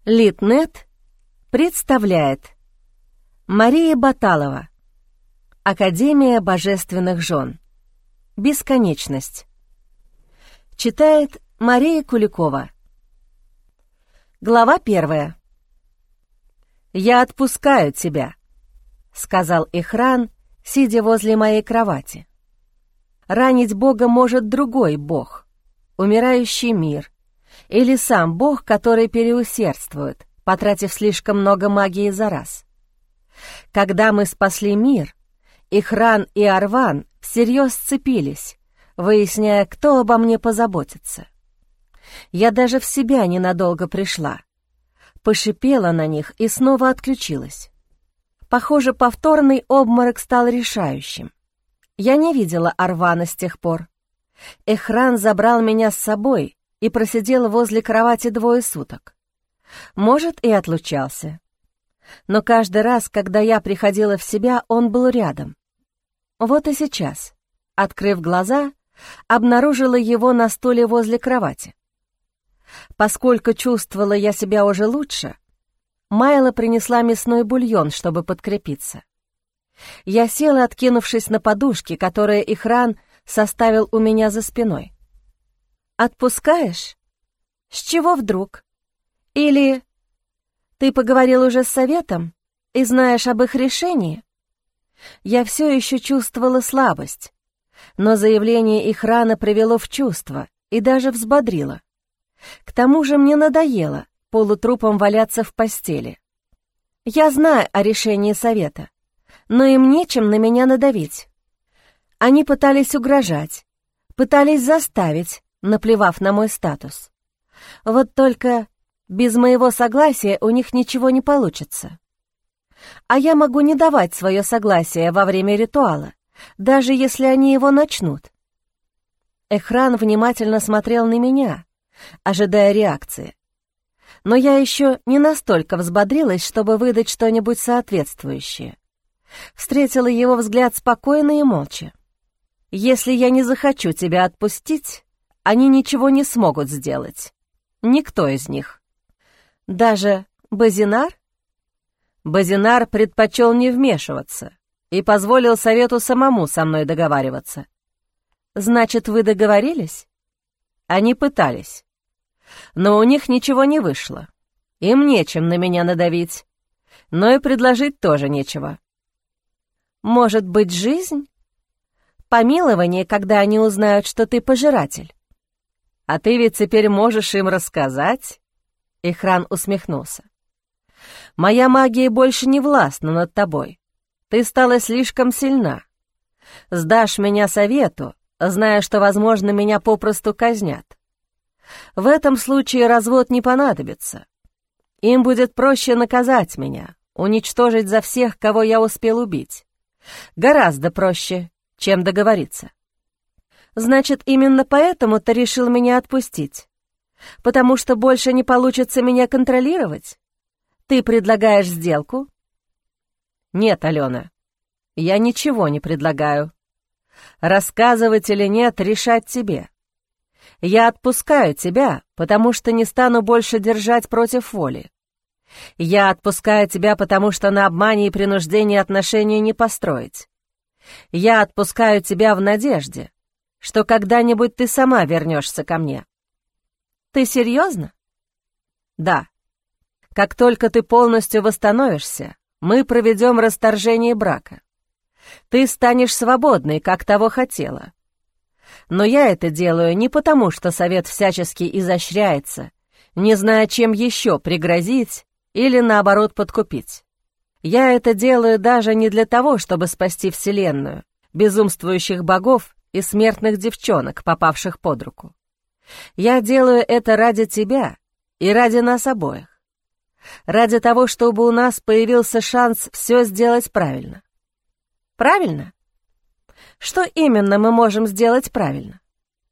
Литнет представляет Мария Баталова. Академия божественных жен. Бесконечность. Читает Мария Куликова. Глава 1. «Я отпускаю тебя», — сказал Ихран, сидя возле моей кровати. «Ранить Бога может другой Бог, умирающий мир, или сам Бог, который переусердствует, потратив слишком много магии за раз. Когда мы спасли мир, Ихран и Арван всерьез сцепились, выясняя, кто обо мне позаботится. Я даже в себя ненадолго пришла, пошипела на них и снова отключилась. Похоже, повторный обморок стал решающим. Я не видела Арвана с тех пор. Ихран забрал меня с собой и просидел возле кровати 2 суток. Может, и отлучался. Но каждый раз, когда я приходила в себя, он был рядом. Вот и сейчас, открыв глаза, обнаружила его на стуле возле кровати. Поскольку чувствовала я себя уже лучше, Майла принесла мясной бульон, чтобы подкрепиться. Я села, откинувшись на подушки, которые Ихран составил у меня за спиной. «Отпускаешь? С чего вдруг? Или ты поговорил уже с советом и знаешь об их решении?» Я все еще чувствовала слабость, но заявление Ихрана привело в чувство и даже взбодрило. К тому же мне надоело полутрупом валяться в постели. Я знаю о решении совета, но им нечем на меня надавить. Они пытались угрожать, пытались заставить, наплевав на мой статус. Вот только без моего согласия у них ничего не получится. А я могу не давать свое согласие во время ритуала, даже если они его начнут. Ихран внимательно смотрел на меня, ожидая реакции. Но я еще не настолько взбодрилась, чтобы выдать что-нибудь соответствующее. Встретила его взгляд спокойно и молча. «Если я не захочу тебя отпустить, они ничего не смогут сделать. Никто из них. Даже Базинар?» Базинар предпочел не вмешиваться и позволил совету самому со мной договариваться. «Значит, вы договорились?» Они пытались. Но у них ничего не вышло. Им нечем на меня надавить, но и предложить тоже нечего. «Может быть, жизнь? Помилование, когда они узнают, что ты пожиратель?» «А ты ведь теперь можешь им рассказать?» Ихран усмехнулся. «Моя магия больше не властна над тобой. Ты стала слишком сильна. Сдашь меня совету, зная, что, возможно, меня попросту казнят. В этом случае развод не понадобится. Им будет проще наказать меня, уничтожить за всех, кого я успел убить. Гораздо проще, чем договориться». «Значит, именно поэтому ты решил меня отпустить? Потому что больше не получится меня контролировать? Ты предлагаешь сделку?» «Нет, Алена, я ничего не предлагаю. Рассказывать или нет, решать тебе. Я отпускаю тебя, потому что не стану больше держать против воли. Я отпускаю тебя, потому что на обмане и принуждении отношений не построить. Я отпускаю тебя в надежде, что когда-нибудь ты сама вернешься ко мне». «Ты серьезно?» «Да. Как только ты полностью восстановишься, мы проведем расторжение брака. Ты станешь свободной, как того хотела. Но я это делаю не потому, что совет всячески изощряется, не зная, чем еще пригрозить или, наоборот, подкупить. Я это делаю даже не для того, чтобы спасти Вселенную, безумствующих богов и смертных девчонок, попавших под руку. Я делаю это ради тебя и ради нас обоих. Ради того, чтобы у нас появился шанс все сделать правильно». «Правильно? Что именно мы можем сделать правильно?»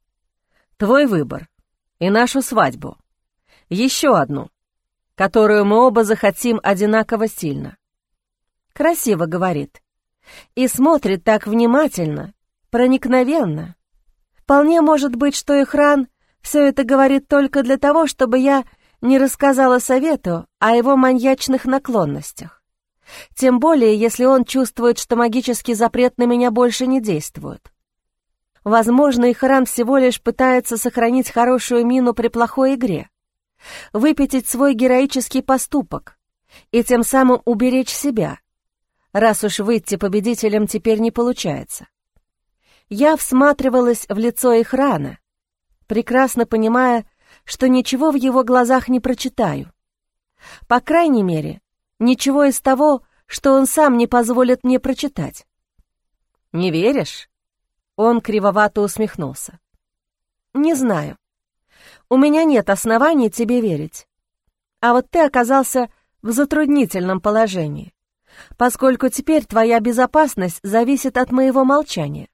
«Твой выбор и нашу свадьбу. Еще одну, которую мы оба захотим одинаково сильно». Красиво говорит. И смотрит так внимательно, проникновенно. Вполне может быть, что Ихран все это говорит только для того, чтобы я не рассказала совету о его маньячных наклонностях. Тем более, если он чувствует, что магический запрет на меня больше не действует. Возможно, Ихран всего лишь пытается сохранить хорошую мину при плохой игре, выпятить свой героический поступок и тем самым уберечь себя, раз уж выйти победителем теперь не получается. Я всматривалась в лицо Ихрана, прекрасно понимая, что ничего в его глазах не прочитаю. По крайней мере, ничего из того, что он сам не позволит мне прочитать. «Не веришь?» Он кривовато усмехнулся. «Не знаю. У меня нет оснований тебе верить. А вот ты оказался в затруднительном положении, поскольку теперь твоя безопасность зависит от моего молчания.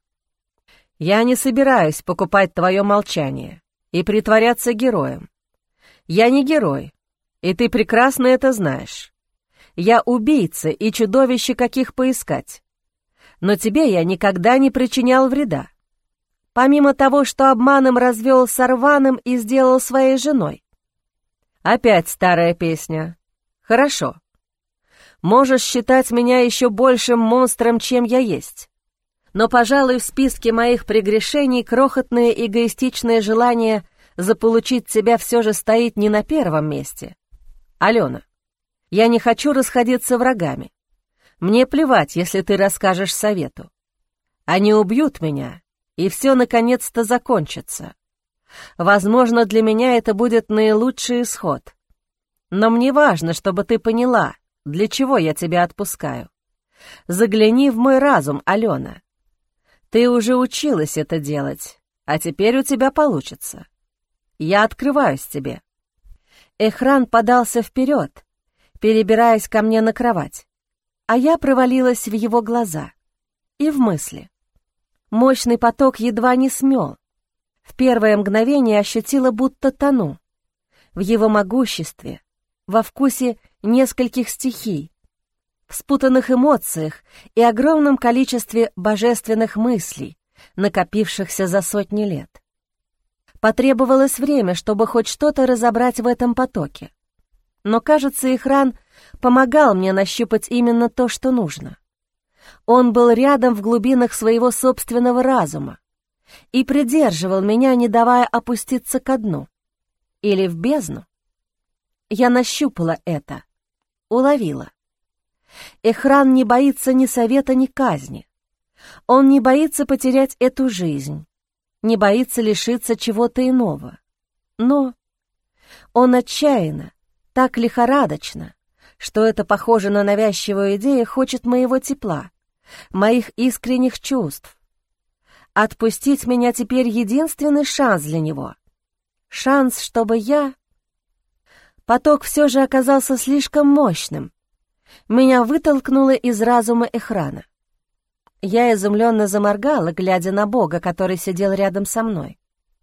Я не собираюсь покупать твое молчание и притворяться героем. Я не герой, и ты прекрасно это знаешь. Я убийца и чудовище, каких поискать. Но тебе я никогда не причинял вреда. Помимо того, что обманом развел с Арваном и сделал своей женой. Опять старая песня. Хорошо. Можешь считать меня еще большим монстром, чем я есть. Но, пожалуй, в списке моих прегрешений крохотное эгоистичное желание заполучить тебя все же стоит не на первом месте. Алена, я не хочу расходиться врагами. Мне плевать, если ты расскажешь совету. Они убьют меня, и все наконец-то закончится. Возможно, для меня это будет наилучший исход. Но мне важно, чтобы ты поняла, для чего я тебя отпускаю. Загляни в мой разум, Алена. Ты уже училась это делать, а теперь у тебя получится. Я открываюсь тебе». Ихран подался вперед, перебираясь ко мне на кровать, а я провалилась в его глаза и в мысли. Мощный поток едва не смел. В первое мгновение ощутила, будто тону. В его могуществе, во вкусе нескольких стихий, в спутанных эмоциях и огромном количестве божественных мыслей, накопившихся за сотни лет. Потребовалось время, чтобы хоть что-то разобрать в этом потоке. Но, кажется, Ихран помогал мне нащупать именно то, что нужно. Он был рядом в глубинах своего собственного разума и придерживал меня, не давая опуститься ко дну или в бездну. Я нащупала это, уловила. Ихран не боится ни совета, ни казни. Он не боится потерять эту жизнь, не боится лишиться чего-то иного. Но он отчаянно, так лихорадочно, что это похоже на навязчивую идею, хочет моего тепла, моих искренних чувств. Отпустить меня теперь единственный шанс для него. Шанс, чтобы я... Поток все же оказался слишком мощным. Меня вытолкнуло из разума Ихрана. Я изумленно заморгала, глядя на Бога, который сидел рядом со мной.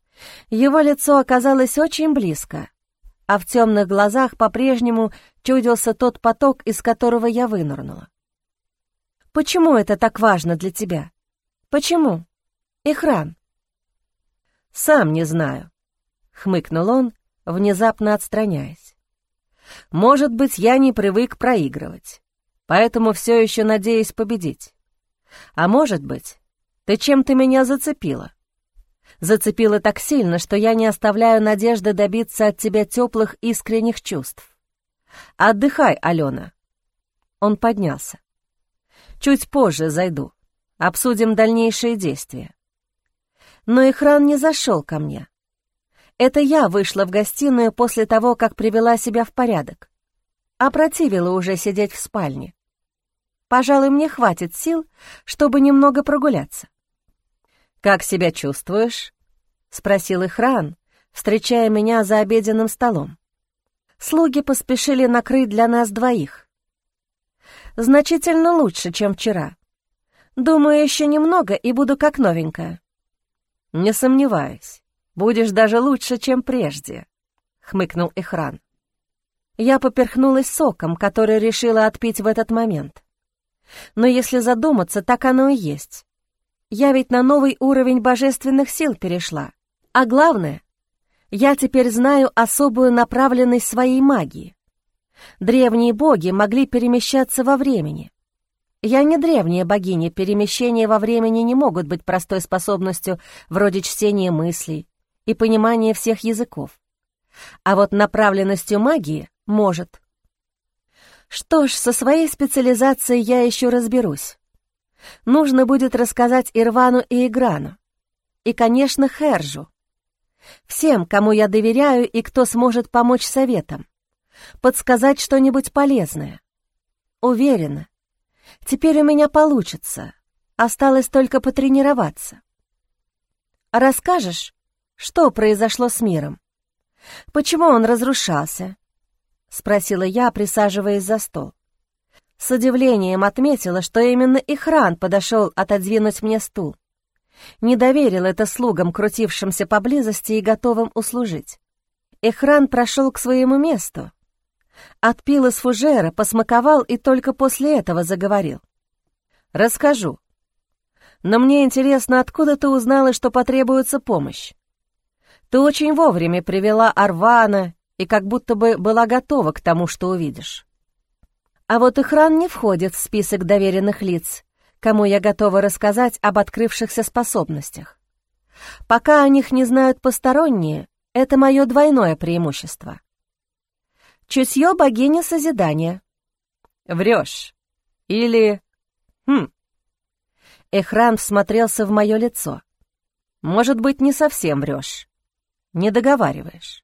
Его лицо оказалось очень близко, а в темных глазах по-прежнему чудился тот поток, из которого я вынырнула. «Почему это так важно для тебя? Почему, Ихран?» «Сам не знаю», — хмыкнул он, внезапно отстраняясь. «Может быть, я не привык проигрывать, поэтому все еще надеюсь победить. А может быть, ты чем-то меня зацепила. Зацепила так сильно, что я не оставляю надежды добиться от тебя теплых искренних чувств. Отдыхай, Алена». Он поднялся. «Чуть позже зайду. Обсудим дальнейшие действия». Но Ихран не зашел ко мне. Это я вышла в гостиную после того, как привела себя в порядок. Опротивила уже сидеть в спальне. Пожалуй, мне хватит сил, чтобы немного прогуляться. «Как себя чувствуешь?» — спросил Ихран, встречая меня за обеденным столом. Слуги поспешили накрыть для нас двоих. «Значительно лучше, чем вчера. Думаю, еще немного, и буду как новенькая». «Не сомневаюсь. Будешь даже лучше, чем прежде», — хмыкнул Ихран. Я поперхнулась соком, который решила отпить в этот момент. Но если задуматься, так оно и есть. Я ведь на новый уровень божественных сил перешла. А главное, Я теперь знаю особую направленность своей магии. Древние боги могли перемещаться во времени. Я не древняя богиня, перемещения во времени не могут быть простой способностью вроде чтения мыслей и понимания всех языков. А вот направленностью магии может. Что ж, со своей специализацией я еще разберусь. Нужно будет рассказать Ирвану и Играну. И, конечно, Хержу. Всем, кому я доверяю и кто сможет помочь советам. Подсказать что-нибудь полезное. Уверена, теперь у меня получится. Осталось только потренироваться. Расскажешь, что произошло с миром? Почему он разрушался? Спросила я, присаживаясь за стол. С удивлением отметила, что именно Ихран подошел отодвинуть мне стул. Не доверил это слугам, крутившимся поблизости и готовым услужить. Ихран прошел к своему месту, отпил из фужера, посмаковал и только после этого заговорил. «Расскажу. Но мне интересно, откуда ты узнала, что потребуется помощь? Ты очень вовремя привела Арвана и как будто бы была готова к тому, что увидишь. А вот Ихран не входит в список доверенных лиц, кому я готова рассказать об открывшихся способностях. Пока о них не знают посторонние, это мое двойное преимущество. Чутье богини созидания». «Врешь. Или... Ихран всмотрелся в мое лицо. «Может быть, не совсем врешь. Не договариваешь».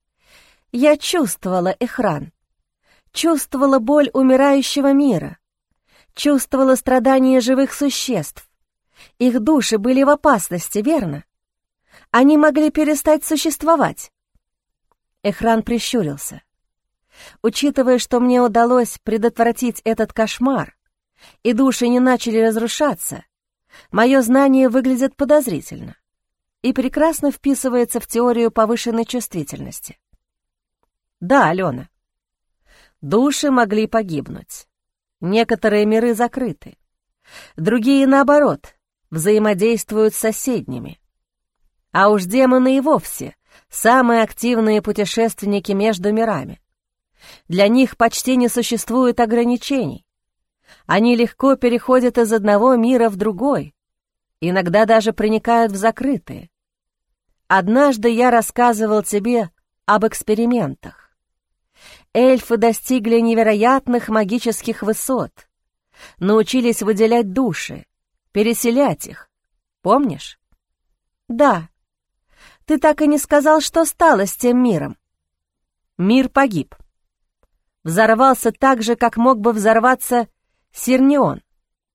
Я чувствовала, Ихран. Чувствовала боль умирающего мира. Чувствовала страдания живых существ. Их души были в опасности, верно? Они могли перестать существовать. Ихран прищурился. Учитывая, что мне удалось предотвратить этот кошмар, и души не начали разрушаться, мое знание выглядит подозрительно и прекрасно вписывается в теорию повышенной чувствительности. Да, Алена, души могли погибнуть. Некоторые миры закрыты. Другие, наоборот, взаимодействуют с соседними. А уж демоны и вовсе самые активные путешественники между мирами. Для них почти не существует ограничений. Они легко переходят из одного мира в другой, иногда даже проникают в закрытые. Однажды я рассказывал тебе об экспериментах. Эльфы достигли невероятных магических высот, научились выделять души, переселять их. Помнишь? Да. Ты так и не сказал, что стало с тем миром. Мир погиб. Взорвался так же, как мог бы взорваться Сирнион.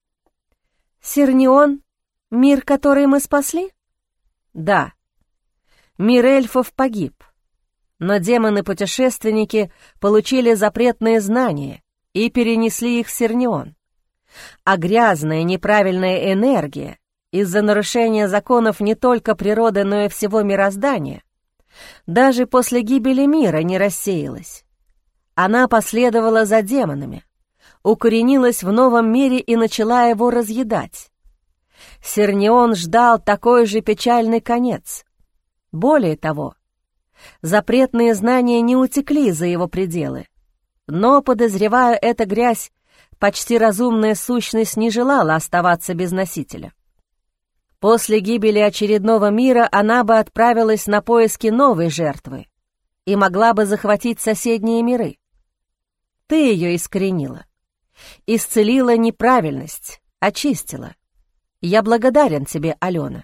Сирнион — мир, который мы спасли? Да. Мир эльфов погиб, но демоны-путешественники получили запретные знания и перенесли их в Сирнион. А грязная, неправильная энергия из-за нарушения законов не только природы, но и всего мироздания даже после гибели мира не рассеялась. Она последовала за демонами, укоренилась в новом мире и начала его разъедать. Сирнион ждал такой же печальный конец. Более того, запретные знания не утекли за его пределы, но, подозреваю, эта грязь, почти разумная сущность не желала оставаться без носителя. После гибели очередного мира она бы отправилась на поиски новой жертвы и могла бы захватить соседние миры. Ты ее искоренила, исцелила неправильность, очистила. Я благодарен тебе, Алена.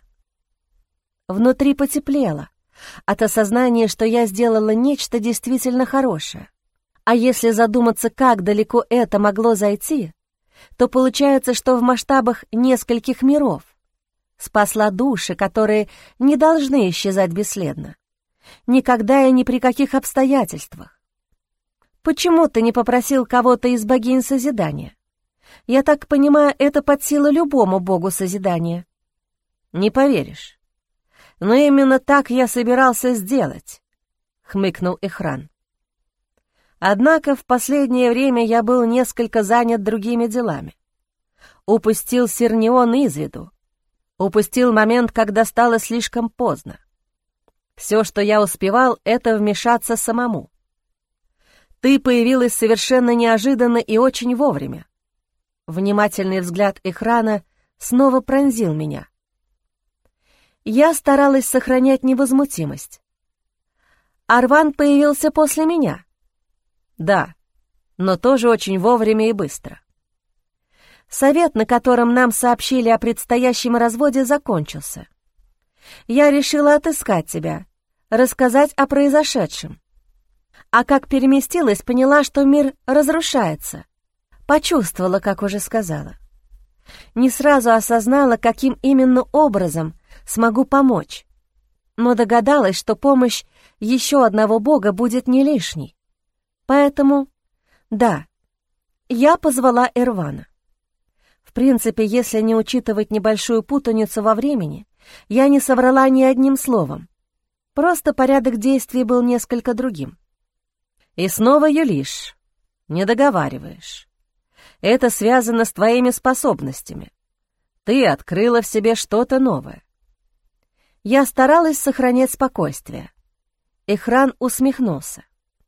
Внутри потеплело от осознания, что я сделала нечто действительно хорошее. А если задуматься, как далеко это могло зайти, то получается, что в масштабах нескольких миров спасла души, которые не должны исчезать бесследно. Никогда и ни при каких обстоятельствах. Почему ты не попросил кого-то из богинь созидания? Я так понимаю, это под силу любому богу созидания. Не поверишь. Но именно так я собирался сделать, хмыкнул Ихран. Однако в последнее время я был несколько занят другими делами. Упустил Сирнион из виду. Упустил момент, когда стало слишком поздно. Все, что я успевал, это вмешаться самому. Ты появилась совершенно неожиданно и очень вовремя. Внимательный взгляд Эхрана снова пронзил меня. Я старалась сохранять невозмутимость. Арван появился после меня. Да, но тоже очень вовремя и быстро. Совет, на котором нам сообщили о предстоящем разводе, закончился. Я решила отыскать тебя, рассказать о произошедшем. А как переместилась, поняла, что мир разрушается. Почувствовала, как уже сказала. Не сразу осознала, каким именно образом смогу помочь, но догадалась, что помощь еще одного бога будет не лишней. Поэтому, да, я позвала Эрвана. В принципе, если не учитывать небольшую путаницу во времени, я не соврала ни одним словом. Просто порядок действий был несколько другим. И снова юлишь, не договариваешь. Это связано с твоими способностями. Ты открыла в себе что-то новое. Я старалась сохранять спокойствие. Эхран усмехнулся.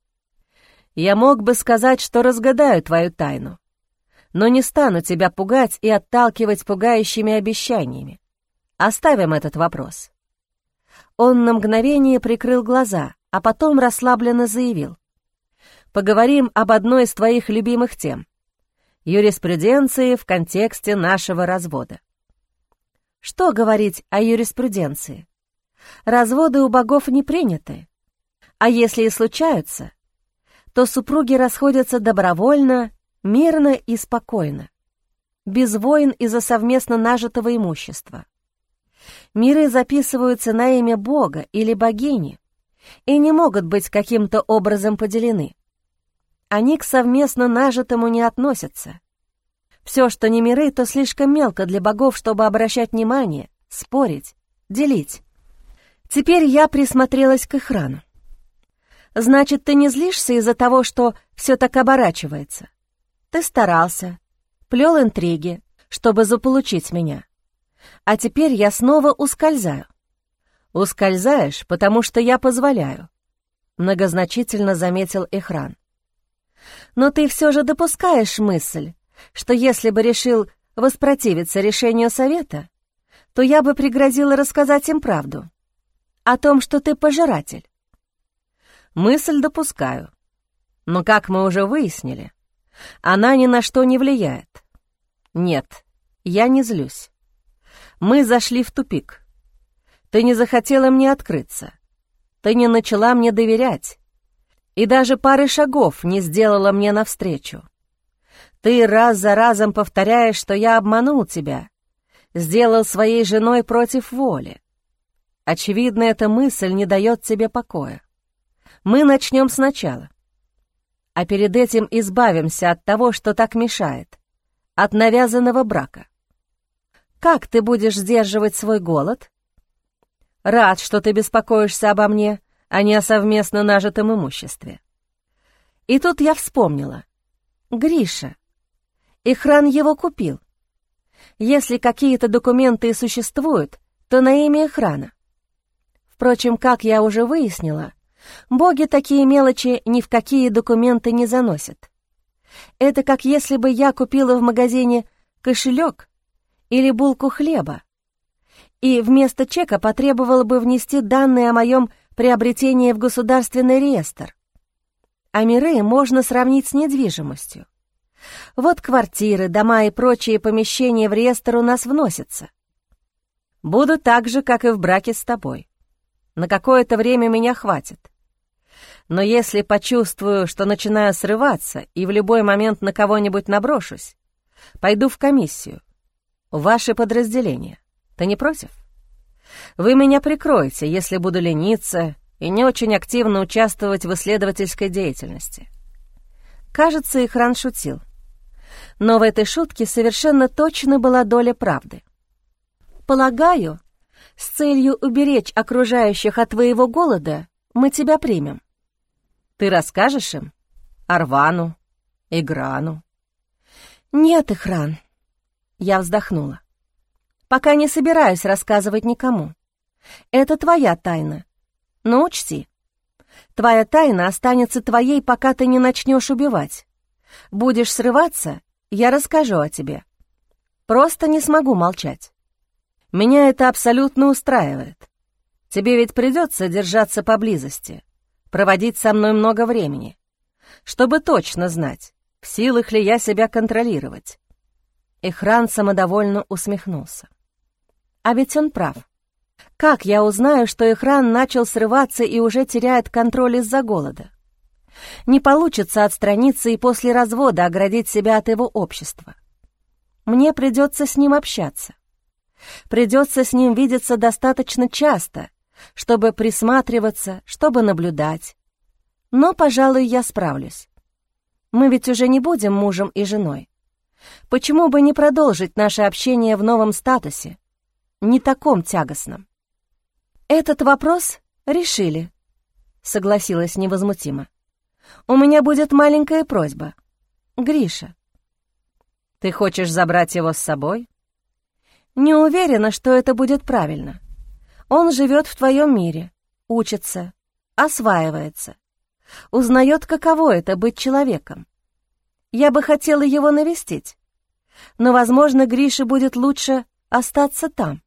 Я мог бы сказать, что разгадаю твою тайну, но не стану тебя пугать и отталкивать пугающими обещаниями. Оставим этот вопрос. Он на мгновение прикрыл глаза, а потом расслабленно заявил. Поговорим об одной из твоих любимых тем — юриспруденции в контексте нашего развода. Что говорить о юриспруденции? Разводы у богов не приняты, а если и случаются, то супруги расходятся добровольно, мирно и спокойно, без войн из-за совместно нажитого имущества. Миры записываются на имя бога или богини и не могут быть каким-то образом поделены. Они к совместно нажитому не относятся. Все, что не миры, то слишком мелко для богов, чтобы обращать внимание, спорить, делить. Теперь я присмотрелась к Эхрану. Значит, ты не злишься из-за того, что все так оборачивается? Ты старался, плел интриги, чтобы заполучить меня. А теперь я снова ускользаю. Ускользаешь, потому что я позволяю, многозначительно заметил Эхран. Но ты все же допускаешь мысль, что если бы решил воспротивиться решению совета, то я бы пригрозила рассказать им правду о том, что ты пожиратель. Мысль допускаю, но, как мы уже выяснили, она ни на что не влияет. Нет, я не злюсь. Мы зашли в тупик. Ты не захотела мне открыться. Ты не начала мне доверять. И даже пары шагов не сделала мне навстречу. Ты раз за разом повторяешь, что я обманул тебя, сделал своей женой против воли. Очевидно, эта мысль не дает тебе покоя. Мы начнем сначала. А перед этим избавимся от того, что так мешает, от навязанного брака. Как ты будешь сдерживать свой голод? Рад, что ты беспокоишься обо мне, а не о совместно нажитом имуществе. И тут я вспомнила. Гриша. Эхран его купил. Если какие-то документы и существуют, то на имя Эхрана. Впрочем, как я уже выяснила, боги такие мелочи ни в какие документы не заносят. Это как если бы я купила в магазине кошелек или булку хлеба, и вместо чека потребовала бы внести данные о моем приобретении в государственный реестр. А миры можно сравнить с недвижимостью. Вот квартиры, дома и прочие помещения в реестр у нас вносятся. Буду так же, как и в браке с тобой. На какое-то время меня хватит. Но если почувствую, что начинаю срываться и в любой момент на кого-нибудь наброшусь, пойду в комиссию. Ваше подразделение. Ты не против? Вы меня прикроете, если буду лениться и не очень активно участвовать в исследовательской деятельности. Кажется, Эхран шутил. Но в этой шутке совершенно точно была доля правды. Полагаю, с целью уберечь окружающих от твоего голода мы тебя примем. Ты расскажешь им? Арвану, Играну? Нет, Эхран. Я вздохнула. Пока не собираюсь рассказывать никому. Это твоя тайна. Но учти, твоя тайна останется твоей, пока ты не начнешь убивать. Будешь срываться, я расскажу о тебе. Просто не смогу молчать. Меня это абсолютно устраивает. Тебе ведь придется держаться поблизости, проводить со мной много времени, чтобы точно знать, в силах ли я себя контролировать. Эхран самодовольно усмехнулся. А ведь он прав. Как я узнаю, что Эхран начал срываться и уже теряет контроль из-за голода? Не получится отстраниться и после развода оградить себя от его общества. Мне придется с ним общаться. Придется с ним видеться достаточно часто, чтобы присматриваться, чтобы наблюдать. Но, пожалуй, я справлюсь. Мы ведь уже не будем мужем и женой. Почему бы не продолжить наше общение в новом статусе, не таком тягостном? Этот вопрос решили, согласилась невозмутимо. У меня будет маленькая просьба. Гриша. Ты хочешь забрать его с собой? Не уверена, что это будет правильно. Он живет в твоем мире, учится, осваивается, узнает, каково это быть человеком. Я бы хотела его навестить, но, возможно, Грише будет лучше остаться там,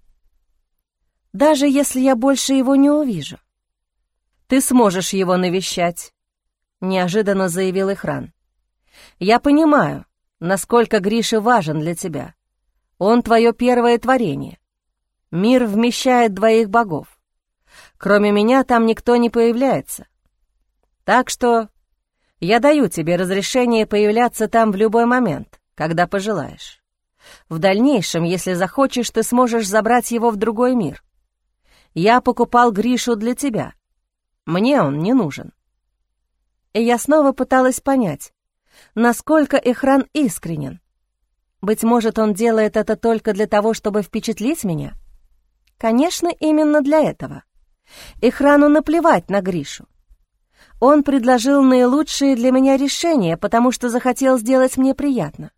даже если я больше его не увижу. Ты сможешь его навещать, неожиданно заявил Эхран. Я понимаю, насколько Гриша важен для тебя. Он твое первое творение. Мир вмещает двоих богов. Кроме меня там никто не появляется. Так что я даю тебе разрешение появляться там в любой момент, когда пожелаешь. В дальнейшем, если захочешь, ты сможешь забрать его в другой мир. Я покупал Гришу для тебя. Мне он не нужен. И я снова пыталась понять, насколько Эхран искренен. Быть может, он делает это только для того, чтобы впечатлить меня? Конечно, именно для этого. Эхрану наплевать на Гришу. Он предложил наилучшее для меня решение, потому что захотел сделать мне приятно.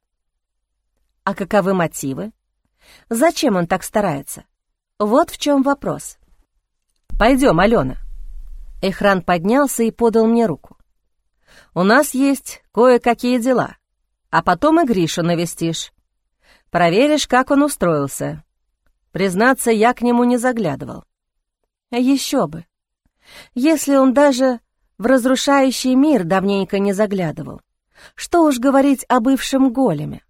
А каковы мотивы? Зачем он так старается? Вот в чем вопрос. «Пойдем, Алена». Эхран поднялся и подал мне руку. «У нас есть кое-какие дела, а потом и Гришу навестишь. Проверишь, как он устроился. Признаться, я к нему не заглядывал». Еще бы. Если он даже в разрушающий мир давненько не заглядывал, что уж говорить о бывшем големе.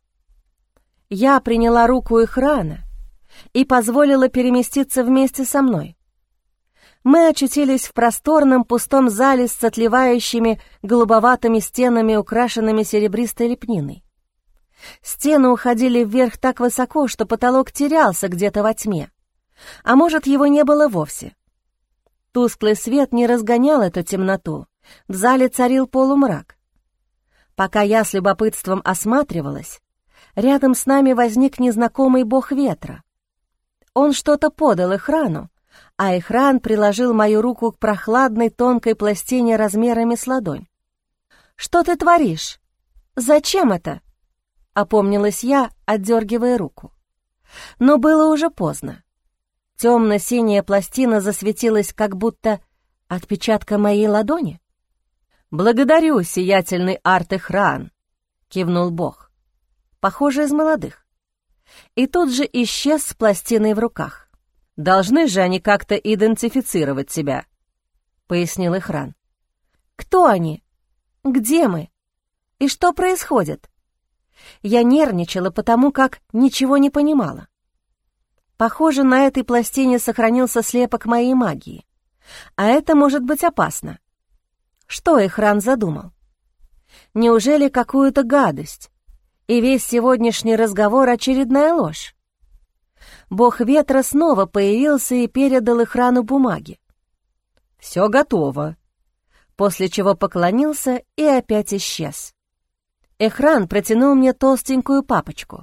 Я приняла руку Эхрана и позволила переместиться вместе со мной. Мы очутились в просторном пустом зале с отливающими голубоватыми стенами, украшенными серебристой лепниной. Стены уходили вверх так высоко, что потолок терялся где-то во тьме, а может, его не было вовсе. Тусклый свет не разгонял эту темноту, в зале царил полумрак. Пока я с любопытством осматривалась, рядом с нами возник незнакомый бог ветра. Он что-то подал Эхрану, а Эхран приложил мою руку к прохладной тонкой пластине размерами с ладонь. «Что ты творишь? Зачем это?» — опомнилась я, отдергивая руку. Но было уже поздно. Темно-синяя пластина засветилась, как будто отпечатка моей ладони. «Благодарю, сиятельный Арт-Эхран», — кивнул бог, похоже, из молодых. И тут же исчез с пластиной в руках. «Должны же они как-то идентифицировать тебя», — пояснил Эхран. «Кто они? Где мы? И что происходит?» Я нервничала, потому как ничего не понимала. Похоже, на этой пластине сохранился слепок моей магии, а это может быть опасно. Что Эхран задумал? Неужели какую-то гадость? И весь сегодняшний разговор — очередная ложь? Бог ветра снова появился и передал Эхрану бумаги. «Все готово», после чего поклонился и опять исчез. Эхран протянул мне толстенькую папочку.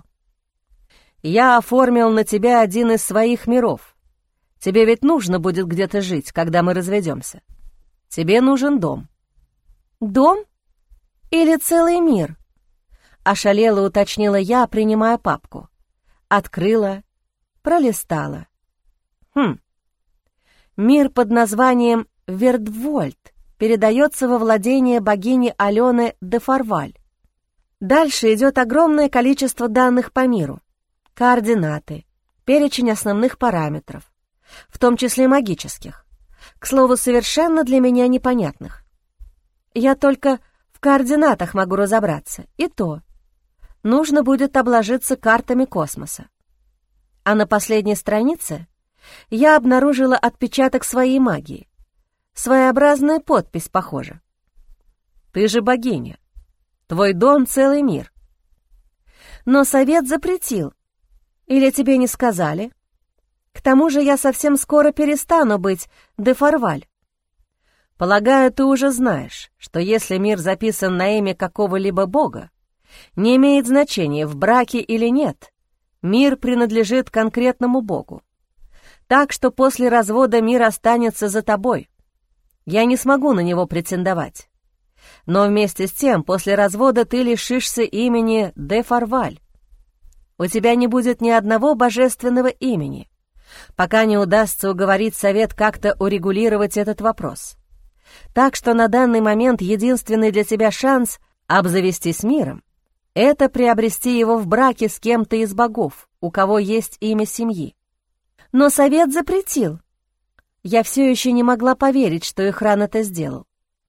«Я оформил на тебя один из своих миров. Тебе ведь нужно будет где-то жить, когда мы разведемся. Тебе нужен дом». «Дом? Или целый мир?» — ошалела уточнила я, принимая папку. Открыла, пролистала. Мир под названием Вердвольт передается во владение богини Алены де Фарваль. Дальше идет огромное количество данных по миру, координаты, перечень основных параметров, в том числе магических, к слову, совершенно для меня непонятных. Я только в координатах могу разобраться, и то нужно будет обложиться картами космоса. А на последней странице я обнаружила отпечаток своей магии. Своеобразная подпись, похоже. «Ты же богиня. Твой дом — целый мир». Но совет запретил. Или тебе не сказали? К тому же я совсем скоро перестану быть де Фарваль. Полагаю, ты уже знаешь, что если мир записан на имя какого-либо бога, не имеет значения, в браке или нет, мир принадлежит конкретному богу. Так что после развода мир останется за тобой. Я не смогу на него претендовать. Но вместе с тем, после развода ты лишишься имени де Фарваль. У тебя не будет ни одного божественного имени, пока не удастся уговорить совет как-то урегулировать этот вопрос. Так что на данный момент единственный для тебя шанс обзавестись миром — это приобрести его в браке с кем-то из богов, у кого есть имя семьи. Но совет запретил. Я все еще не могла поверить, что Эхран это сделал.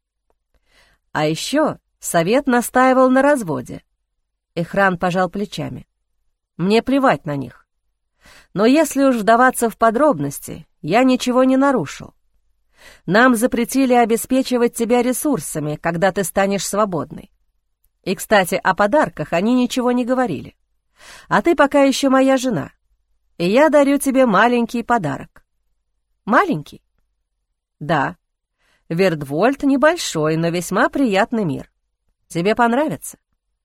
А еще совет настаивал на разводе. Эхран пожал плечами. Мне плевать на них. Но если уж вдаваться в подробности, я ничего не нарушил. Нам запретили обеспечивать тебя ресурсами, когда ты станешь свободной. И, кстати, о подарках они ничего не говорили. А ты пока еще моя жена, и я дарю тебе маленький подарок. Маленький? Да. Вердвольт небольшой, но весьма приятный мир. Тебе понравится.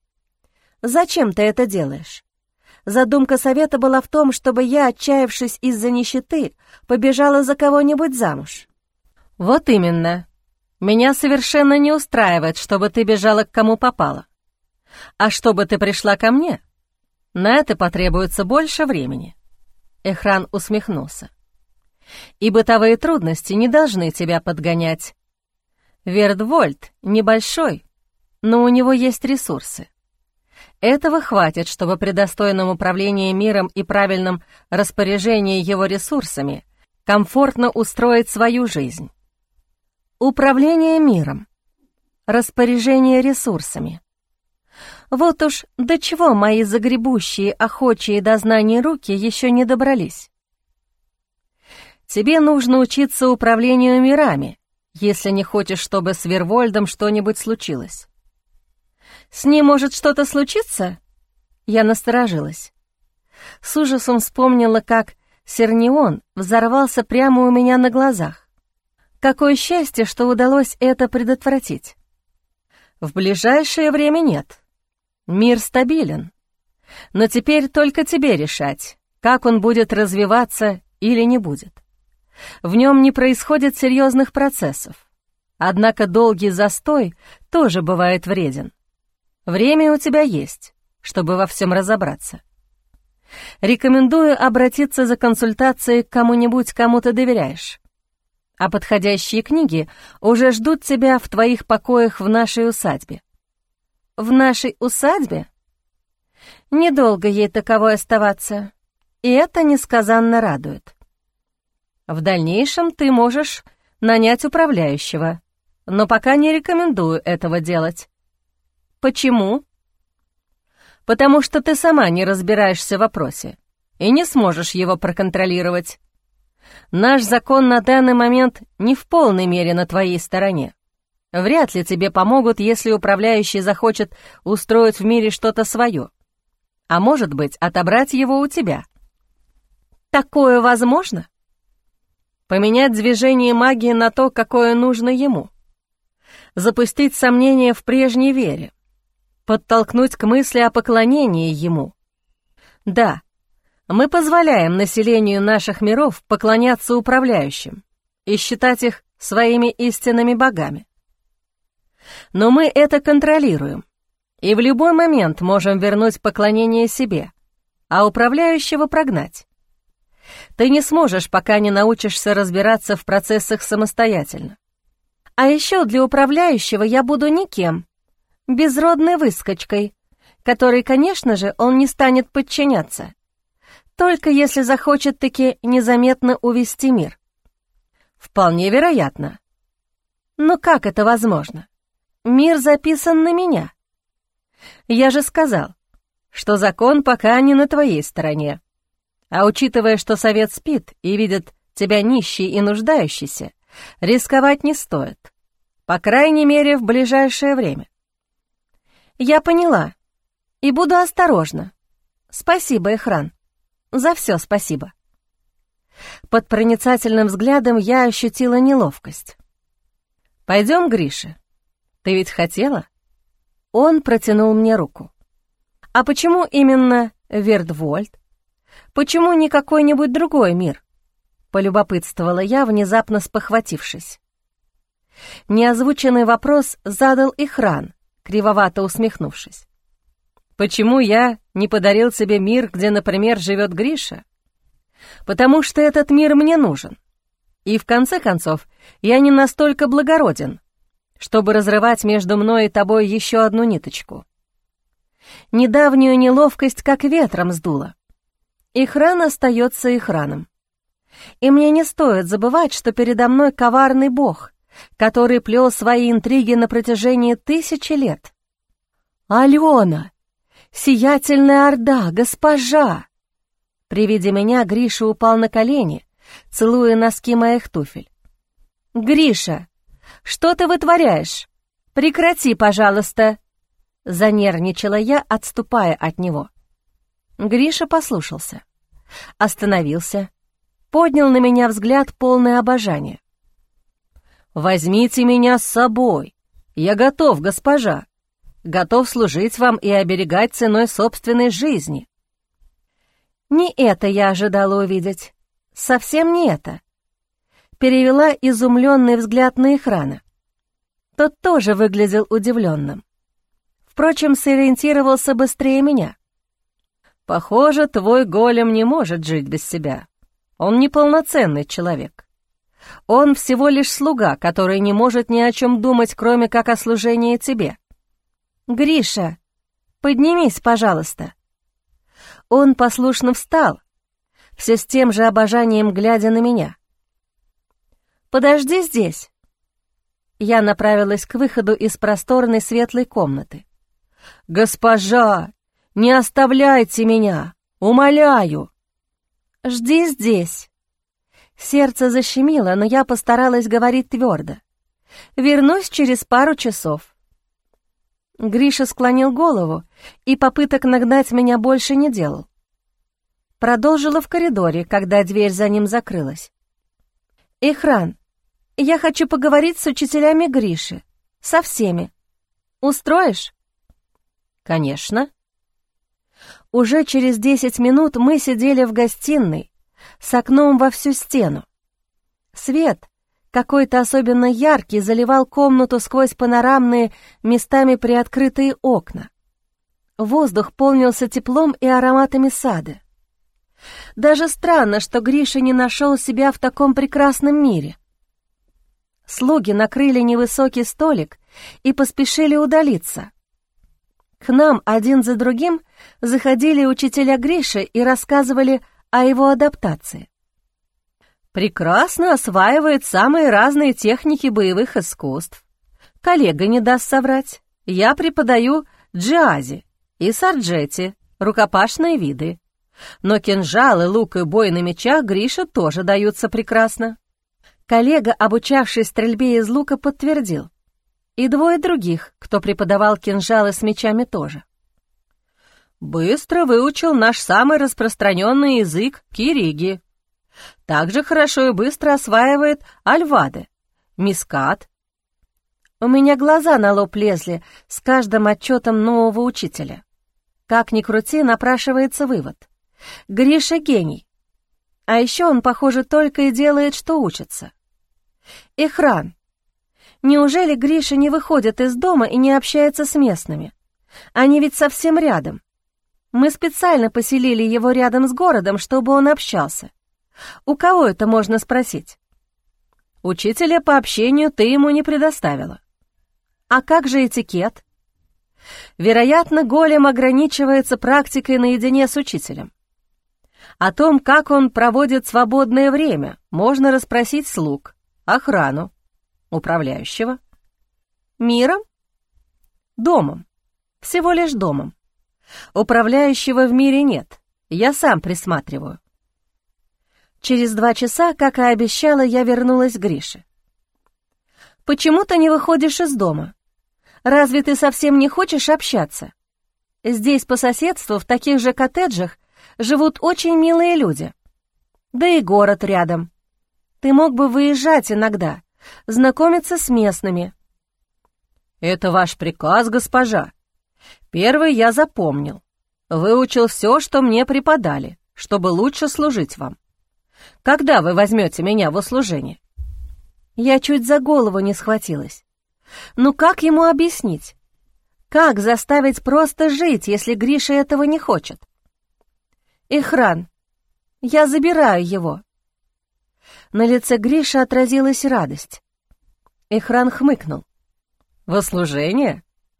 Зачем ты это делаешь? Задумка совета была в том, чтобы я, отчаявшись из-за нищеты, побежала за кого-нибудь замуж. Вот именно. Меня совершенно не устраивает, чтобы ты бежала к кому попало. А чтобы ты пришла ко мне, на это потребуется больше времени. Эхран усмехнулся. И бытовые трудности не должны тебя подгонять. Вердвольт небольшой, но у него есть ресурсы. Этого хватит, чтобы при достойном управлении миром и правильном распоряжении его ресурсами комфортно устроить свою жизнь. Управление миром, распоряжение ресурсами. Вот уж до чего мои загребущие, охочие до знаний руки еще не добрались. Тебе нужно учиться управлению мирами, если не хочешь, чтобы с Вервольдом что-нибудь случилось. С ним может что-то случиться? Я насторожилась. С ужасом вспомнила, как Сернион взорвался прямо у меня на глазах. Какое счастье, что удалось это предотвратить. В ближайшее время нет. Мир стабилен. Но теперь только тебе решать, как он будет развиваться или не будет. В нем не происходит серьезных процессов. Однако долгий застой тоже бывает вреден. Время у тебя есть, чтобы во всем разобраться. Рекомендую обратиться за консультацией к кому-нибудь, кому ты доверяешь. А подходящие книги уже ждут тебя в твоих покоях в нашей усадьбе. В нашей усадьбе? Недолго ей таковой оставаться, и это несказанно радует. В дальнейшем ты можешь нанять управляющего, но пока не рекомендую этого делать. Почему? Потому что ты сама не разбираешься в вопросе и не сможешь его проконтролировать. Наш закон на данный момент не в полной мере на твоей стороне. Вряд ли тебе помогут, если управляющий захочет устроить в мире что-то свое, а может быть, отобрать его у тебя. Такое возможно? Поменять движение магии на то, какое нужно ему. Запустить сомнения в прежней вере. Подтолкнуть к мысли о поклонении ему. Да, мы позволяем населению наших миров поклоняться управляющим и считать их своими истинными богами. Но мы это контролируем и в любой момент можем вернуть поклонение себе, а управляющего прогнать. Ты не сможешь, пока не научишься разбираться в процессах самостоятельно. А еще для управляющего я буду никем, безродной выскочкой, которой, конечно же, он не станет подчиняться, только если захочет таки незаметно увести мир. Вполне вероятно. Но как это возможно? Мир записан на меня. Я же сказал, что закон пока не на твоей стороне. А учитывая, что совет спит и видит тебя нищей и нуждающейся, рисковать не стоит. По крайней мере, в ближайшее время. Я поняла и буду осторожна. Спасибо, Эхран. За все спасибо. Под проницательным взглядом я ощутила неловкость. «Пойдем, Гриша. Ты ведь хотела?» Он протянул мне руку. «А почему именно Вердвольд? Почему не какой-нибудь другой мир?» Полюбопытствовала я, внезапно спохватившись. Неозвученный вопрос задал Эхран, кривовато усмехнувшись. «Почему я не подарил себе мир, где, например, живет Гриша? Потому что этот мир мне нужен. И, в конце концов, я не настолько благороден, чтобы разрывать между мной и тобой еще одну ниточку. Недавнюю неловкость как ветром сдуло. Эхран остается Эхраном. И мне не стоит забывать, что передо мной коварный бог, который плел свои интриги на протяжении 1000 лет. «Алена! Сиятельная Орда! Госпожа!» При виде меня Гриша упал на колени, целуя носки моих туфель. «Гриша, что ты вытворяешь? Прекрати, пожалуйста!» Занервничала я, отступая от него. Гриша послушался, остановился, поднял на меня взгляд, полный обожания. «Возьмите меня с собой. Я готов, госпожа. Готов служить вам и оберегать ценой собственной жизни». Не это я ожидала увидеть. Совсем не это. Перевела изумленный взгляд на Эхрана. Тот тоже выглядел удивленным. Впрочем, сориентировался быстрее меня. «Похоже, твой голем не может жить без себя. Он неполноценный человек. Он всего лишь слуга, который не может ни о чем думать, кроме как о служении тебе. Гриша, поднимись, пожалуйста». Он послушно встал, все с тем же обожанием глядя на меня. «Подожди здесь». Я направилась к выходу из просторной светлой комнаты. «Госпожа, не оставляйте меня, умоляю!» «Жди здесь». Сердце защемило, но я постаралась говорить твердо. «Вернусь через пару часов». Гриша склонил голову и попыток нагнать меня больше не делал. Продолжила в коридоре, когда дверь за ним закрылась. «Эхран, я хочу поговорить с учителями Гриши, со всеми. Устроишь?» «Конечно». Уже через 10 минут мы сидели в гостиной с окном во всю стену. Свет, какой-то особенно яркий, заливал комнату сквозь панорамные, местами приоткрытые окна. Воздух полнился теплом и ароматами сада. Даже странно, что Гриша не нашел себя в таком прекрасном мире. Слуги накрыли невысокий столик и поспешили удалиться. К нам один за другим заходили учителя Гриши и рассказывали о его адаптации. «Прекрасно осваивает самые разные техники боевых искусств. Коллега не даст соврать. Я преподаю джиази и сарджети, рукопашные виды. Но кинжалы, лук и бой на мечах Грише тоже даются прекрасно». Коллега, обучавший стрельбе из лука, подтвердил. И 2 других, кто преподавал кинжалы с мечами, тоже. «Быстро выучил наш самый распространенный язык кириги. Также хорошо и быстро осваивает альвады, мискат». У меня глаза на лоб лезли с каждым отчетом нового учителя. Как ни крути, напрашивается вывод. Гриша гений. А еще он, похоже, только и делает, что учится. Эхран, неужели Гриша не выходит из дома и не общается с местными? Они ведь совсем рядом. Мы специально поселили его рядом с городом, чтобы он общался. У кого это можно спросить? Учителя по общению ты ему не предоставила. А как же этикет? Вероятно, голем ограничивается практикой наедине с учителем. О том, как он проводит свободное время, можно расспросить слуг, охрану, управляющего. Миром? Домом. Всего лишь домом. Управляющего в мире нет, я сам присматриваю. Через 2 часа, как и обещала, я вернулась к Грише. «Почему ты не выходишь из дома? Разве ты совсем не хочешь общаться? Здесь по соседству, в таких же коттеджах, живут очень милые люди. Да и город рядом. Ты мог бы выезжать иногда, знакомиться с местными». «Это ваш приказ, госпожа. Первый я запомнил. Выучил все, что мне преподали, чтобы лучше служить вам. Когда вы возьмете меня в услужение?» Я чуть за голову не схватилась. Ну как ему объяснить? Как заставить просто жить, если Гриша этого не хочет? «Ихран, я забираю его». На лице Гриши отразилась радость. Ихран хмыкнул. «В услужение?»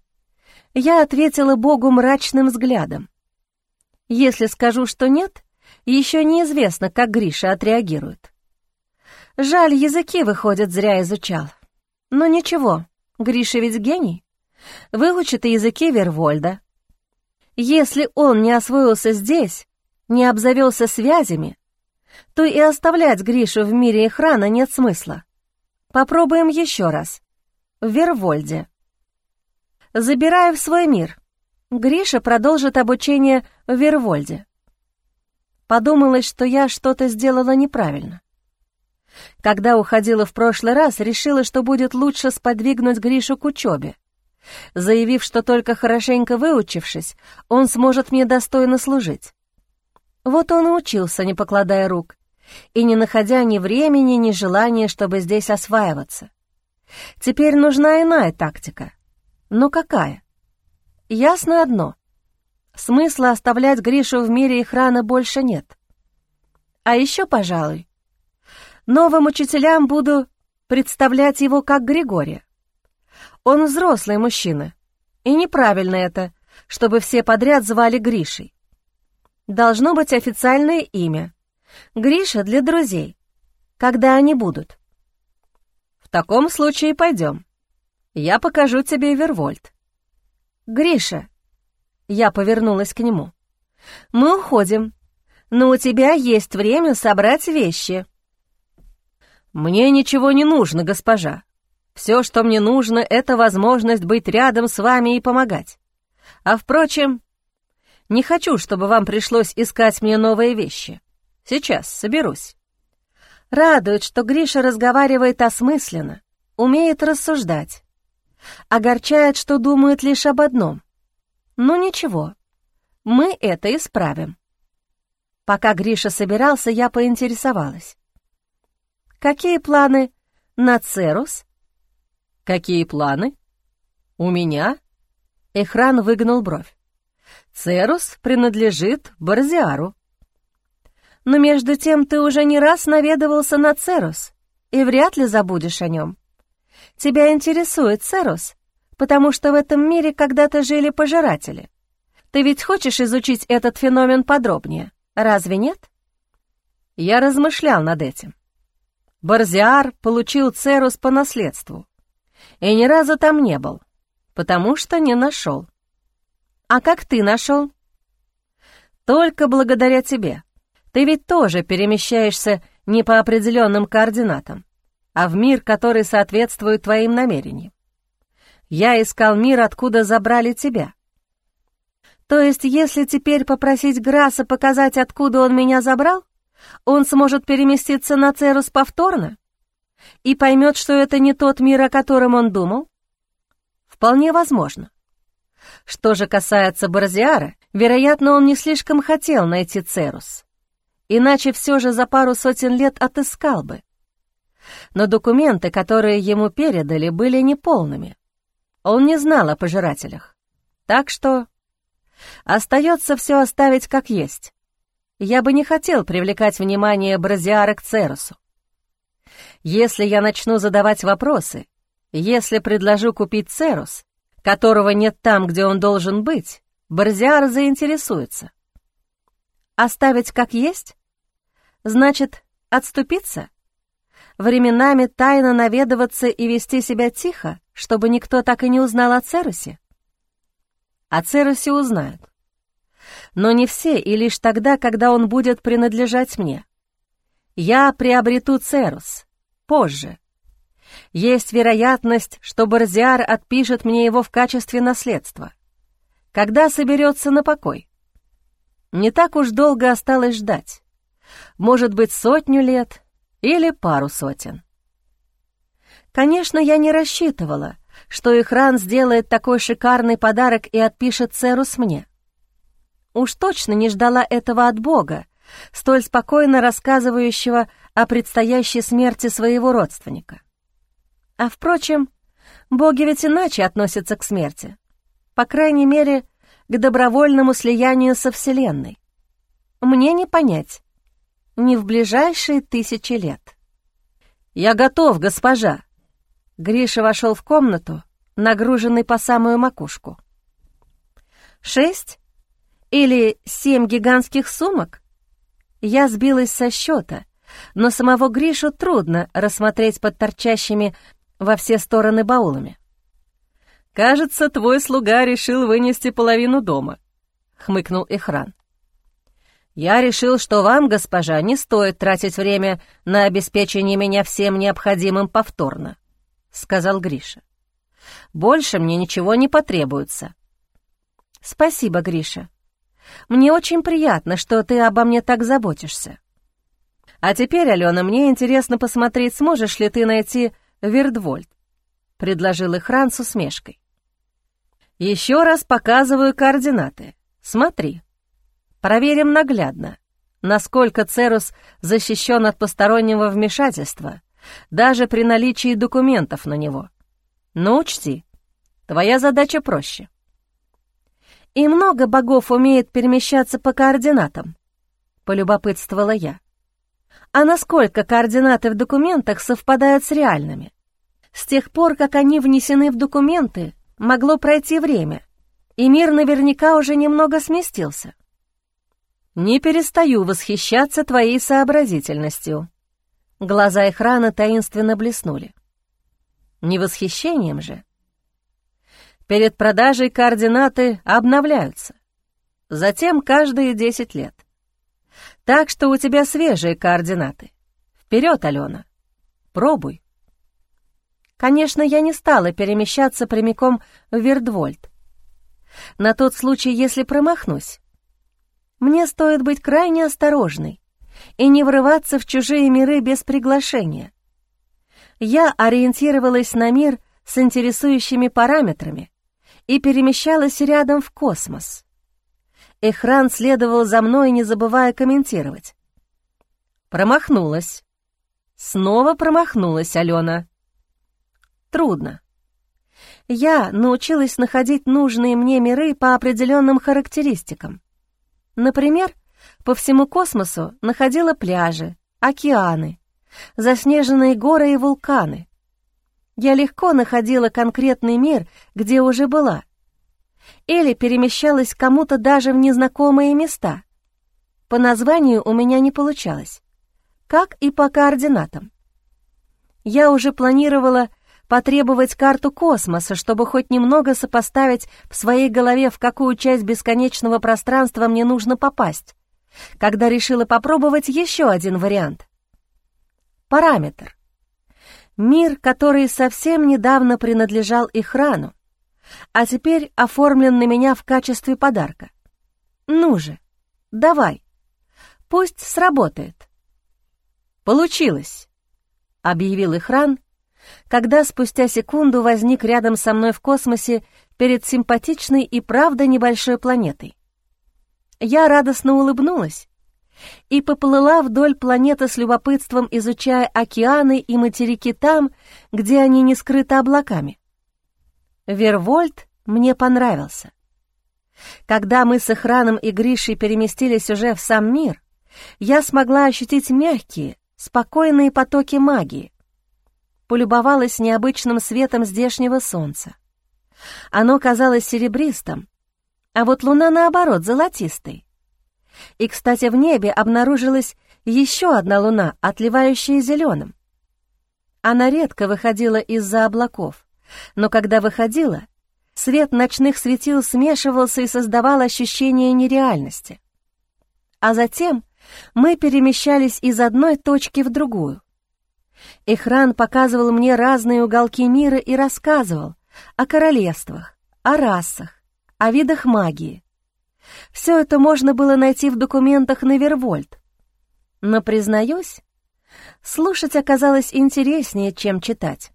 Я ответила Богу мрачным взглядом. Если скажу, что нет, еще неизвестно, как Гриша отреагирует. Жаль, языки, выходит, зря изучал. Но ничего, Гриша ведь гений. Выучит и языки Вервольда. Если он не освоился здесь, не обзавелся связями, то и оставлять Гришу в мире Ихрана нет смысла. Попробуем еще раз. В Вервольде. Забираю в свой мир. Гриша продолжит обучение в Вервольде. Подумалось, что я что-то сделала неправильно. Когда уходила в прошлый раз, решила, что будет лучше сподвигнуть Гришу к учебе, заявив, что только хорошенько выучившись, он сможет мне достойно служить. Вот он и учился, не покладая рук, и не находя ни времени, ни желания, чтобы здесь осваиваться. Теперь нужна иная тактика. Но какая? Ясно одно. Смысла оставлять Гришу в мире Ихрана больше нет. А еще, пожалуй, новым учителям буду представлять его как Григория. Он взрослый мужчина, и неправильно это, чтобы все подряд звали Гришей. Должно быть официальное имя. Гриша для друзей, когда они будут. В таком случае пойдем. Я покажу тебе Вервольд. Гриша, я повернулась к нему. Мы уходим, но у тебя есть время собрать вещи. Мне ничего не нужно, госпожа. Все, что мне нужно, это возможность быть рядом с вами и помогать. А впрочем, не хочу, чтобы вам пришлось искать мне новые вещи. Сейчас соберусь. Радует, что Гриша разговаривает осмысленно, умеет рассуждать. Огорчает, что думает лишь об одном. Ну ничего, мы это исправим. Пока Гриша собирался, я поинтересовалась. Какие планы на Церус? Какие планы? У меня? Ихран выгнул бровь. Церус принадлежит Борзиару. Но между тем ты уже не раз наведывался на Церус и вряд ли забудешь о нем. Тебя интересует Церус, потому что в этом мире когда-то жили пожиратели. Ты ведь хочешь изучить этот феномен подробнее, разве нет? Я размышлял над этим. Борзиар получил Церус по наследству и ни разу там не был, потому что не нашел. А как ты нашел? Только благодаря тебе. Ты ведь тоже перемещаешься не по определенным координатам, а в мир, который соответствует твоим намерениям. Я искал мир, откуда забрали тебя. То есть, если теперь попросить Граса показать, откуда он меня забрал, он сможет переместиться на Церус повторно и поймет, что это не тот мир, о котором он думал? Вполне возможно. Что же касается Борзиара, вероятно, он не слишком хотел найти Церус, иначе все же за пару сотен лет отыскал бы. Но документы, которые ему передали, были неполными. Он не знал о пожирателях. Так что остается все оставить как есть. Я бы не хотел привлекать внимание Борзиара к Церусу. Если я начну задавать вопросы, если предложу купить Церус, которого нет там, где он должен быть, Борзиар заинтересуется. Оставить как есть? Значит, отступиться? Временами тайно наведываться и вести себя тихо, чтобы никто так и не узнал о Церусе? О Церусе узнают. Но не все, и лишь тогда, когда он будет принадлежать мне. Я приобрету Церус позже. Есть вероятность, что Борзиар отпишет мне его в качестве наследства. Когда соберется на покой? Не так уж долго осталось ждать. Может быть, 100 лет или пару сотен. Конечно, я не рассчитывала, что Ихран сделает такой шикарный подарок и отпишет Церус мне. Уж точно не ждала этого от Бога, столь спокойно рассказывающего о предстоящей смерти своего родственника. А впрочем, боги ведь иначе относятся к смерти, по крайней мере, к добровольному слиянию со Вселенной. Мне не понять, не в ближайшие 1000 лет. «Я готов, госпожа!» Гриша вошел в комнату, нагруженный по самую макушку. 6 или 7 гигантских сумок? Я сбилась со счета, но самого Гришу трудно рассмотреть под торчащими во все стороны баулами. «Кажется, твой слуга решил вынести половину дома», — хмыкнул Ихран. «Я решил, что вам, госпожа, не стоит тратить время на обеспечение меня всем необходимым повторно», — сказал Гриша. «Больше мне ничего не потребуется». «Спасибо, Гриша. Мне очень приятно, что ты обо мне так заботишься. А теперь, Алена, мне интересно посмотреть, сможешь ли ты найти Вирдвольд», — предложил Ихран с усмешкой. «Еще раз показываю координаты. Смотри. Проверим наглядно, насколько Церус защищен от постороннего вмешательства, даже при наличии документов на него. Но учти, твоя задача проще». «И много богов умеет перемещаться по координатам?» — полюбопытствовала я. «А насколько координаты в документах совпадают с реальными? С тех пор, как они внесены в документы, могло пройти время, и мир наверняка уже немного сместился». «Не перестаю восхищаться твоей сообразительностью». Глаза Ихрана таинственно блеснули. «Не восхищением же. Перед продажей координаты обновляются. Затем каждые 10 лет. Так что у тебя свежие координаты. Вперед, Алена. Пробуй». Конечно, я не стала перемещаться прямиком в Вирдвольд. На тот случай, если промахнусь. Мне стоит быть крайне осторожной и не врываться в чужие миры без приглашения. Я ориентировалась на мир с интересующими параметрами и перемещалась рядом в космос. Ихран следовал за мной, не забывая комментировать. «Промахнулась. Снова промахнулась, Алена. Трудно. Я научилась находить нужные мне миры по определенным характеристикам. Например, по всему космосу находила пляжи, океаны, заснеженные горы и вулканы. Я легко находила конкретный мир, где уже была, или перемещалась к кому-то даже в незнакомые места. По названию у меня не получалось, как и по координатам. Я уже планировала потребовать карту космоса, чтобы хоть немного сопоставить в своей голове, в какую часть бесконечного пространства мне нужно попасть, когда решила попробовать еще один вариант. Параметр. Мир, который совсем недавно принадлежал Ихрану, а теперь оформлен на меня в качестве подарка. Ну же, давай, пусть сработает. «Получилось», — объявил Ихран, когда спустя секунду возник рядом со мной в космосе перед симпатичной и правда небольшой планетой. Я радостно улыбнулась и поплыла вдоль планеты с любопытством, изучая океаны и материки там, где они не скрыты облаками. Вервольд мне понравился. Когда мы с Ихраном и Гришей переместились уже в сам мир, я смогла ощутить мягкие, спокойные потоки магии. Полюбовалась необычным светом здешнего солнца. Оно казалось серебристым, а вот луна, наоборот, золотистой. И, кстати, в небе обнаружилась еще одна луна, отливающая зеленым. Она редко выходила из-за облаков, но когда выходила, свет ночных светил смешивался и создавал ощущение нереальности. А затем мы перемещались из одной точки в другую. Эхран показывал мне разные уголки мира и рассказывал о королевствах, о расах, о видах магии. Все это можно было найти в документах на Вервольд. Но, признаюсь, слушать оказалось интереснее, чем читать.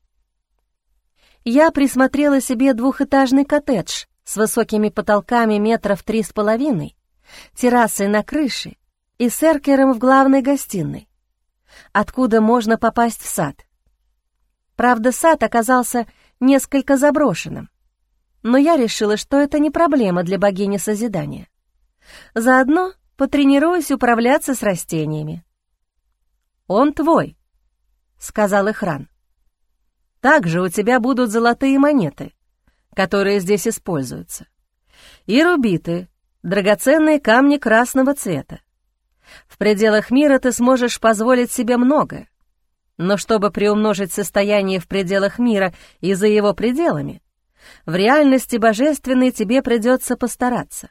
Я присмотрела себе двухэтажный коттедж с высокими потолками метров 3,5, террасой на крыше и с эркером в главной гостиной, откуда можно попасть в сад. Правда, сад оказался несколько заброшенным, но я решила, что это не проблема для богини созидания. Заодно потренируюсь управляться с растениями. «Он твой», — сказал Эхран. «Также у тебя будут золотые монеты, которые здесь используются, и рубиты, драгоценные камни красного цвета. В пределах мира ты сможешь позволить себе многое, но чтобы приумножить состояние в пределах мира и за его пределами, в реальности божественной тебе придется постараться».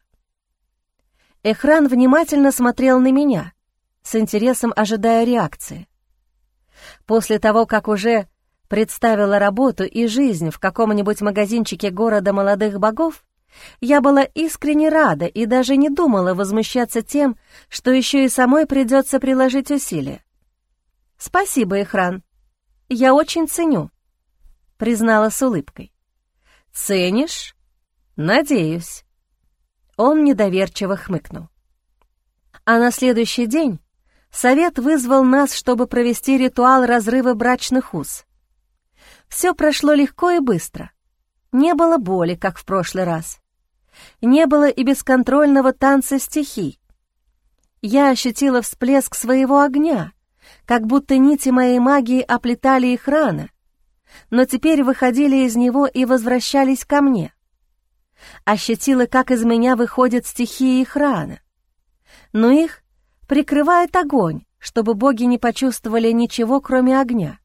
Эхран внимательно смотрел на меня, с интересом ожидая реакции. После того, как уже представила работу и жизнь в каком-нибудь магазинчике города молодых богов, я была искренне рада и даже не думала возмущаться тем, что еще и самой придется приложить усилия. «Спасибо, Эхран, я очень ценю», — признала с улыбкой. «Ценишь? Надеюсь». Он недоверчиво хмыкнул. А на следующий день совет вызвал нас, чтобы провести ритуал разрыва брачных уз. Все прошло легко и быстро. Не было боли, как в прошлый раз. Не было и бесконтрольного танца стихий. Я ощутила всплеск своего огня, как будто нити моей магии оплетали Эхрана, но теперь выходили из него и возвращались ко мне. Ощутила, как из меня выходят стихии Эхрана, но их прикрывает огонь, чтобы боги не почувствовали ничего, кроме огня.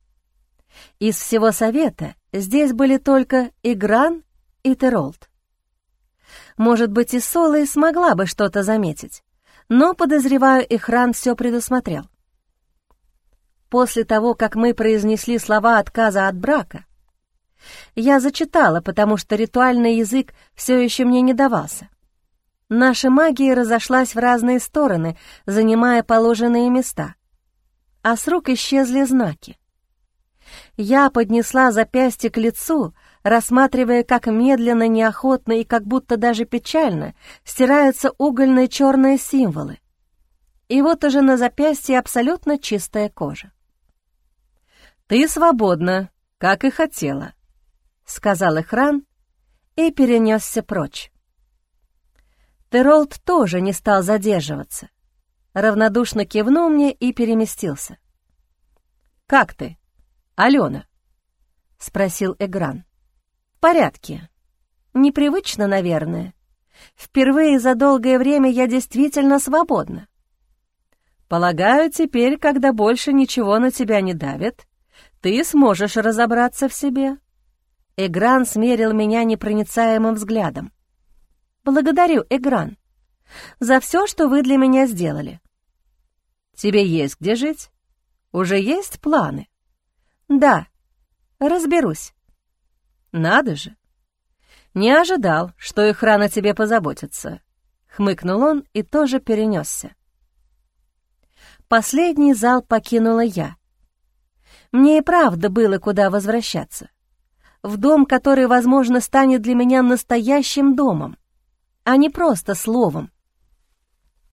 Из всего совета здесь были только Игран и Теролд. Может быть, и Сола и смогла бы что-то заметить, но, подозреваю, Эхран все предусмотрел. После того, как мы произнесли слова отказа от брака, я зачитала, потому что ритуальный язык все еще мне не давался. Наша магия разошлась в разные стороны, занимая положенные места, а с рук исчезли знаки. Я поднесла запястье к лицу, рассматривая, как медленно, неохотно и как будто даже печально стираются угольные черные символы. И вот уже на запястье абсолютно чистая кожа. «Ты свободна, как и хотела», — сказал Эхран и перенесся прочь. Теролд тоже не стал задерживаться. Равнодушно кивнул мне и переместился. «Как ты, Алена?» — спросил Эгран. «В порядке. Непривычно, наверное. Впервые за долгое время я действительно свободна». «Полагаю, теперь, когда больше ничего на тебя не давит, ты сможешь разобраться в себе». Эгран смерил меня непроницаемым взглядом. «Благодарю, Эгран, за все, что вы для меня сделали». «Тебе есть где жить? Уже есть планы?» «Да, разберусь». «Надо же! Не ожидал, что Эхран о тебе позаботится», — хмыкнул он и тоже перенесся. Последний зал покинула я. Мне и правда было куда возвращаться. В дом, который, возможно, станет для меня настоящим домом, а не просто словом,